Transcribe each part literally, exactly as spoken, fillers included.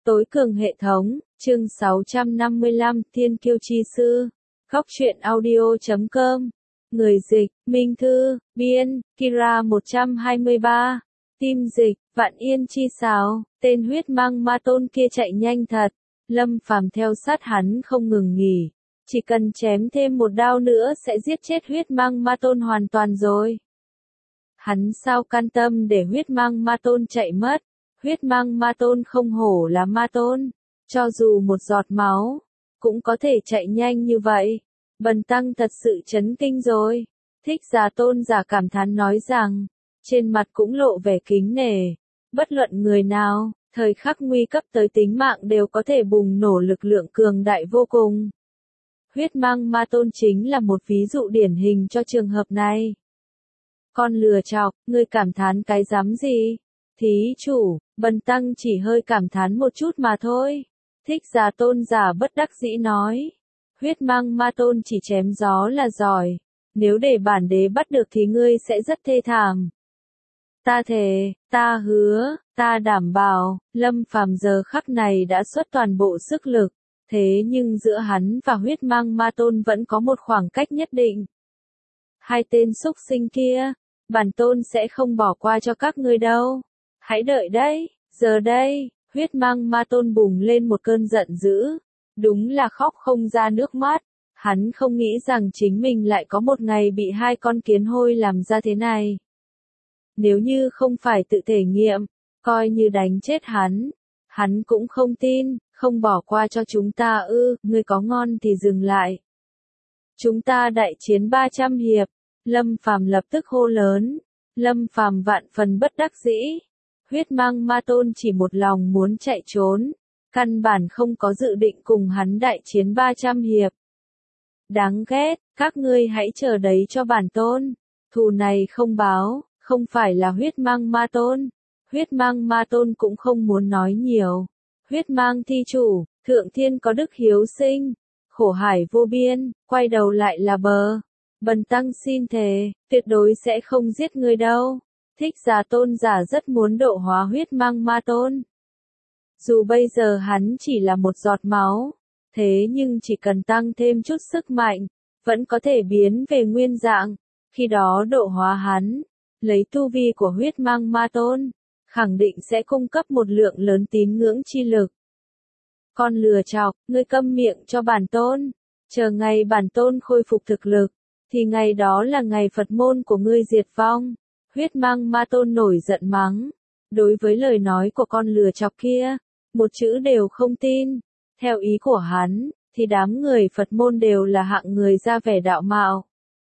Tối cường hệ thống, chương sáu trăm năm mươi lăm, Thiên Kiêu Chi Sư. Góc truyện audio chấm com. Người dịch, Minh Thư, biên, Kira một trăm hai mươi ba. Tim dịch, Vạn Yên Chi Sáo, tên huyết mang ma tôn kia chạy nhanh thật. Lâm Phàm theo sát hắn không ngừng nghỉ. Chỉ cần chém thêm một đao nữa sẽ giết chết huyết mang ma tôn hoàn toàn rồi. Hắn sao can tâm để huyết mang ma tôn chạy mất. Huyết mang ma tôn không hổ là ma tôn. Cho dù một giọt máu, cũng có thể chạy nhanh như vậy. Bần tăng thật sự chấn kinh rồi. Thích Giả tôn giả cảm thán nói rằng, trên mặt cũng lộ vẻ kính nể. Bất luận người nào, thời khắc nguy cấp tới tính mạng đều có thể bùng nổ lực lượng cường đại vô cùng. Huyết mang ma tôn chính là một ví dụ điển hình cho trường hợp này. Con lừa chọc, ngươi cảm thán cái dám gì? Thí chủ, bần tăng chỉ hơi cảm thán một chút mà thôi. Thích Giả tôn giả bất đắc dĩ nói. Huyết mang ma tôn chỉ chém gió là giỏi. Nếu để bản đế bắt được thì ngươi sẽ rất thê thảm. Ta thề, ta hứa, ta đảm bảo, Lâm Phàm giờ khắc này đã xuất toàn bộ sức lực. Thế nhưng giữa hắn và huyết mang ma tôn vẫn có một khoảng cách nhất định. Hai tên xúc sinh kia, bản tôn sẽ không bỏ qua cho các ngươi đâu. Hãy đợi đấy, giờ đây, huyết mang ma tôn bùng lên một cơn giận dữ. Đúng là khóc không ra nước mắt. Hắn không nghĩ rằng chính mình lại có một ngày bị hai con kiến hôi làm ra thế này. Nếu như không phải tự thể nghiệm, coi như đánh chết hắn. Hắn cũng không tin, không bỏ qua cho chúng ta ư, ngươi có ngon thì dừng lại. Chúng ta đại chiến ba trăm hiệp, Lâm Phàm lập tức hô lớn. Lâm Phàm vạn phần bất đắc dĩ. Huyết mang ma tôn chỉ một lòng muốn chạy trốn, căn bản không có dự định cùng hắn đại chiến ba trăm hiệp. Đáng ghét, các ngươi hãy chờ đấy cho bản tôn. Thù này không báo, không phải là huyết mang ma tôn. Huyết mang ma tôn cũng không muốn nói nhiều. Huyết mang thi chủ, thượng thiên có đức hiếu sinh, khổ hải vô biên, quay đầu lại là bờ. Bần tăng xin thề, tuyệt đối sẽ không giết ngươi đâu. Thích Giả tôn giả rất muốn độ hóa huyết mang ma tôn. Dù bây giờ hắn chỉ là một giọt máu, thế nhưng chỉ cần tăng thêm chút sức mạnh, vẫn có thể biến về nguyên dạng. Khi đó độ hóa hắn, lấy tu vi của huyết mang ma tôn, khẳng định sẽ cung cấp một lượng lớn tín ngưỡng chi lực. Con lừa chọc, ngươi câm miệng cho bản tôn, chờ ngày bản tôn khôi phục thực lực, thì ngày đó là ngày Phật môn của ngươi diệt vong. Huyết mang ma tôn nổi giận mắng. Đối với lời nói của con lừa chọc kia, một chữ đều không tin. Theo ý của hắn, thì đám người Phật môn đều là hạng người ra vẻ đạo mạo.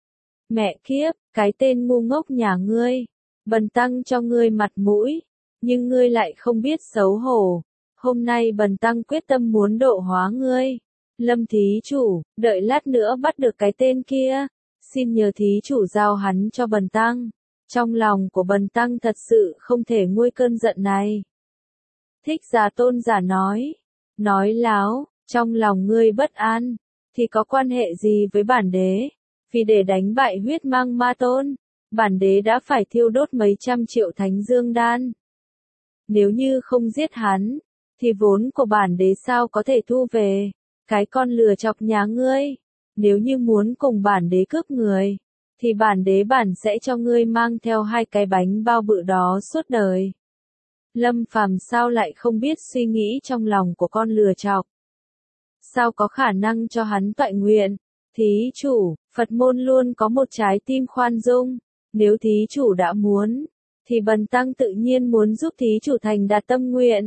Mẹ kiếp, cái tên ngu ngốc nhà ngươi. Bần tăng cho ngươi mặt mũi, nhưng ngươi lại không biết xấu hổ. Hôm nay bần tăng quyết tâm muốn độ hóa ngươi. Lâm thí chủ, đợi lát nữa bắt được cái tên kia, xin nhờ thí chủ giao hắn cho bần tăng. Trong lòng của bần tăng thật sự không thể nguôi cơn giận này. Thích Giả tôn giả nói. Nói láo, trong lòng ngươi bất an, thì có quan hệ gì với bản đế? Vì để đánh bại huyết mang ma tôn, bản đế đã phải thiêu đốt mấy trăm triệu thánh dương đan. Nếu như không giết hắn, thì vốn của bản đế sao có thể thu về? Cái con lừa chọc nhà ngươi, nếu như muốn cùng bản đế cướp người, thì bản đế bản sẽ cho ngươi mang theo hai cái bánh bao bự đó suốt đời. Lâm Phàm sao lại không biết suy nghĩ trong lòng của con lừa chọc? Sao có khả năng cho hắn toại nguyện? Thí chủ, Phật môn luôn có một trái tim khoan dung. Nếu thí chủ đã muốn, thì bần tăng tự nhiên muốn giúp thí chủ thành đạt tâm nguyện.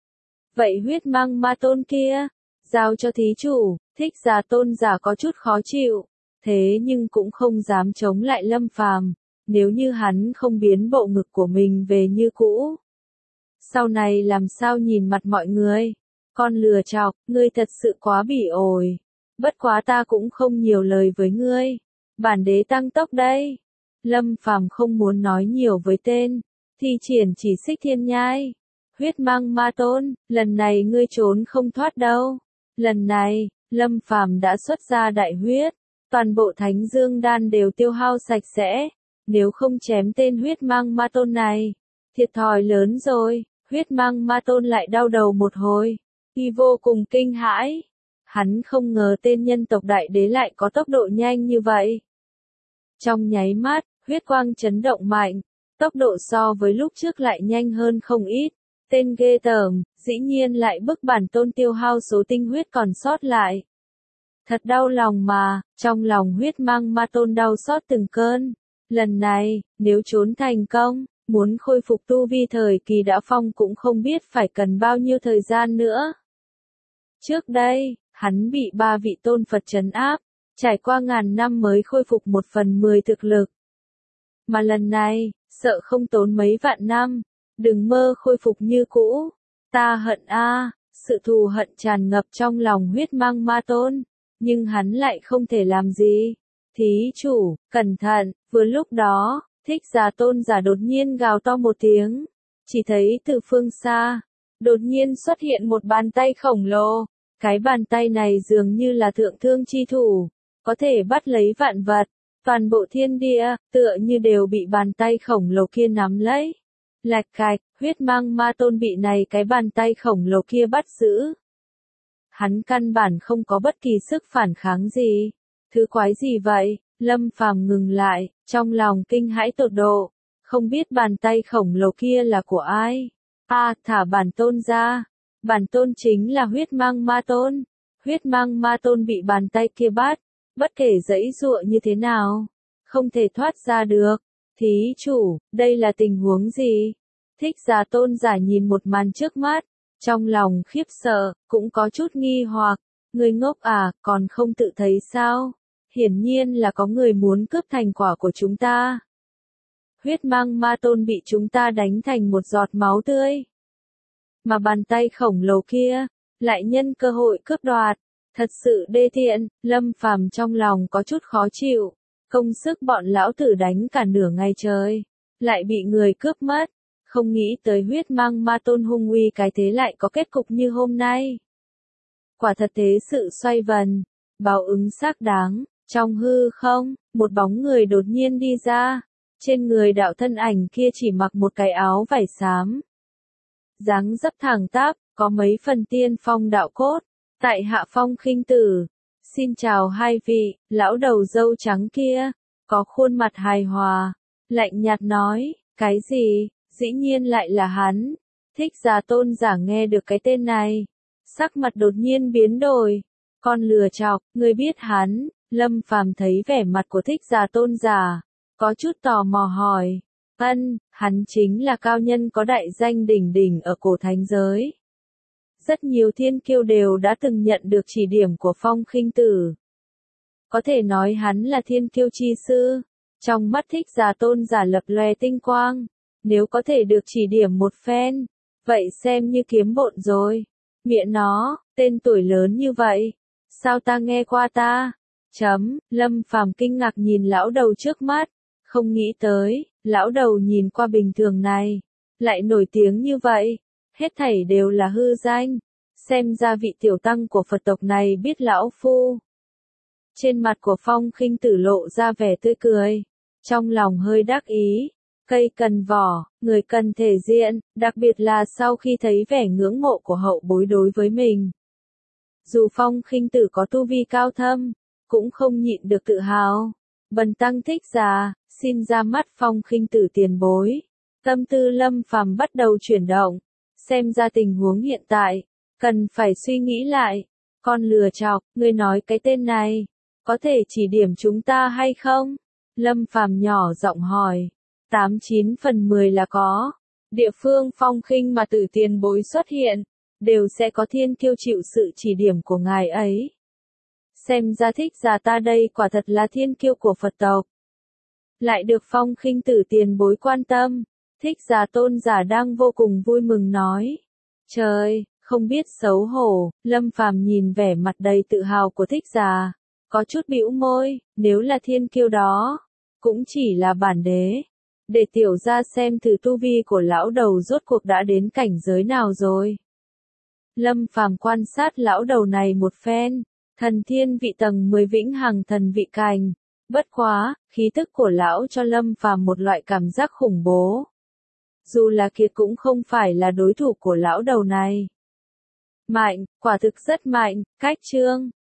Vậy huyết mang ma tôn kia, giao cho thí chủ. Thích Giả tôn giả có chút khó chịu. Thế nhưng cũng không dám chống lại Lâm Phàm, nếu như hắn không biến bộ ngực của mình về như cũ. Sau này làm sao nhìn mặt mọi người? Con lừa chọc, ngươi thật sự quá bỉ ổi. Bất quá ta cũng không nhiều lời với ngươi. Bản đế tăng tốc đây. Lâm Phàm không muốn nói nhiều với tên, thi triển chỉ xích thiên nhai. Huyết mang ma tôn, lần này ngươi trốn không thoát đâu. Lần này, Lâm Phàm đã xuất ra đại huyết. Toàn bộ thánh dương đan đều tiêu hao sạch sẽ. Nếu không chém tên huyết mang ma tôn này, thiệt thòi lớn rồi. Huyết Mang Ma Tôn lại đau đầu một hồi, y vô cùng kinh hãi. Hắn không ngờ tên nhân tộc đại đế lại có tốc độ nhanh như vậy. Trong nháy mắt, huyết quang chấn động mạnh, tốc độ so với lúc trước lại nhanh hơn không ít. Tên ghê tởm, dĩ nhiên lại bức bản tôn tiêu hao số tinh huyết còn sót lại. Thật đau lòng mà, trong lòng Huyết Mang Ma Tôn đau xót từng cơn. Lần này, nếu trốn thành công, muốn khôi phục tu vi thời kỳ đã phong cũng không biết phải cần bao nhiêu thời gian nữa. Trước đây, hắn bị ba vị tôn Phật trấn áp, trải qua ngàn năm mới khôi phục một phần mười thực lực. Mà lần này, sợ không tốn mấy vạn năm, đừng mơ khôi phục như cũ. Ta hận a, sự thù hận tràn ngập trong lòng Huyết Mang Ma Tôn, nhưng hắn lại không thể làm gì. Thí chủ, cẩn thận, vừa lúc đó, Thích Giả Tôn giả đột nhiên gào to một tiếng, chỉ thấy từ phương xa, đột nhiên xuất hiện một bàn tay khổng lồ, cái bàn tay này dường như là thượng thương chi thủ, có thể bắt lấy vạn vật, toàn bộ thiên địa, tựa như đều bị bàn tay khổng lồ kia nắm lấy. Lạch cạch, Huyết Mang Ma Tôn bị này cái bàn tay khổng lồ kia bắt giữ. Hắn căn bản không có bất kỳ sức phản kháng gì. Thứ quái gì vậy? Lâm Phàm ngừng lại, trong lòng kinh hãi tột độ, không biết bàn tay khổng lồ kia là của ai. A, à, thả bản tôn ra. Bản tôn chính là Huyết Mang Ma Tôn. Huyết Mang Ma Tôn bị bàn tay kia bắt, bất kể giãy giụa như thế nào, không thể thoát ra được. Thí chủ, đây là tình huống gì? Thích Giả Tôn giả nhìn một màn trước mắt, trong lòng khiếp sợ, cũng có chút nghi hoặc. Người ngốc à, còn không tự thấy sao? Hiển nhiên là có người muốn cướp thành quả của chúng ta. Huyết Mang Ma Tôn bị chúng ta đánh thành một giọt máu tươi. Mà bàn tay khổng lồ kia, lại nhân cơ hội cướp đoạt. Thật sự đê tiện, Lâm Phàm trong lòng có chút khó chịu. Công sức bọn lão tử đánh cả nửa ngày trời, lại bị người cướp mất. Không nghĩ tới Huyết Mang Ma Tôn hung uy cái thế lại có kết cục như hôm nay. Quả thật thế sự xoay vần, báo ứng xác đáng. Trong hư không, một bóng người đột nhiên đi ra. Trên người đạo thân ảnh kia chỉ mặc một cái áo vải xám. Dáng dấp thẳng tắp, có mấy phần tiên phong đạo cốt. Tại hạ Phong Khinh Tử. Xin chào hai vị, lão đầu râu trắng kia, có khuôn mặt hài hòa, lạnh nhạt nói, cái gì, dĩ nhiên lại là hắn. Thích Giả Tôn giả nghe được cái tên này, sắc mặt đột nhiên biến đổi, con lừa chọc, ngươi biết hắn. Lâm Phàm thấy vẻ mặt của Thích Giả Tôn giả, có chút tò mò hỏi, ân, hắn chính là cao nhân có đại danh đỉnh đỉnh ở cổ thánh giới. Rất nhiều thiên kiêu đều đã từng nhận được chỉ điểm của Phong Khinh Tử. Có thể nói hắn là thiên kiêu chi sư. Trong mắt Thích Giả Tôn giả lập lòe tinh quang. Nếu có thể được chỉ điểm một phen, vậy xem như kiếm bộn rồi. Miệng nó, tên tuổi lớn như vậy. Sao ta nghe qua ta? Chấm, Lâm Phàm kinh ngạc nhìn lão đầu trước mắt. Không nghĩ tới, lão đầu nhìn qua bình thường này, lại nổi tiếng như vậy. Hết thảy đều là hư danh. Xem ra vị tiểu tăng của Phật tộc này biết lão phu. Trên mặt của Phong Khinh Tử lộ ra vẻ tươi cười. Trong lòng hơi đắc ý. Cây cần vỏ, người cần thể diện, đặc biệt là sau khi thấy vẻ ngưỡng mộ của hậu bối đối với mình. Dù Phong Khinh Tử có tu vi cao thâm, cũng không nhịn được tự hào. Bần tăng Thích Giả, xin ra mắt Phong Khinh Tử tiền bối. Tâm tư Lâm Phàm bắt đầu chuyển động. Xem ra tình huống hiện tại, cần phải suy nghĩ lại. Con lừa chọc, ngươi nói cái tên này, có thể chỉ điểm chúng ta hay không? Lâm Phàm nhỏ giọng hỏi. Tám chín phần mười là có. Địa phương Phong Khinh mà Tử tiền bối xuất hiện, đều sẽ có thiên kiêu chịu sự chỉ điểm của ngài ấy. Xem ra Thích Giả ta đây quả thật là thiên kiêu của Phật tộc. Lại được Phong Khinh Tử tiền bối quan tâm. Thích Giả Tôn giả đang vô cùng vui mừng nói. Trời, không biết xấu hổ. Lâm Phàm nhìn vẻ mặt đầy tự hào của Thích Giả, có chút bĩu môi. Nếu là thiên kiêu đó, cũng chỉ là bản đế. Để tiểu ra xem thử tu vi của lão đầu rốt cuộc đã đến cảnh giới nào rồi. Lâm Phàm quan sát lão đầu này một phen. Thần thiên vị tầng mười vĩnh hằng thần vị cành. Bất quá, khí tức của lão cho Lâm Phàm một loại cảm giác khủng bố. dù là Kiệt cũng không phải là đối thủ của lão đầu này. Mạnh, quả thực rất mạnh, cách chương.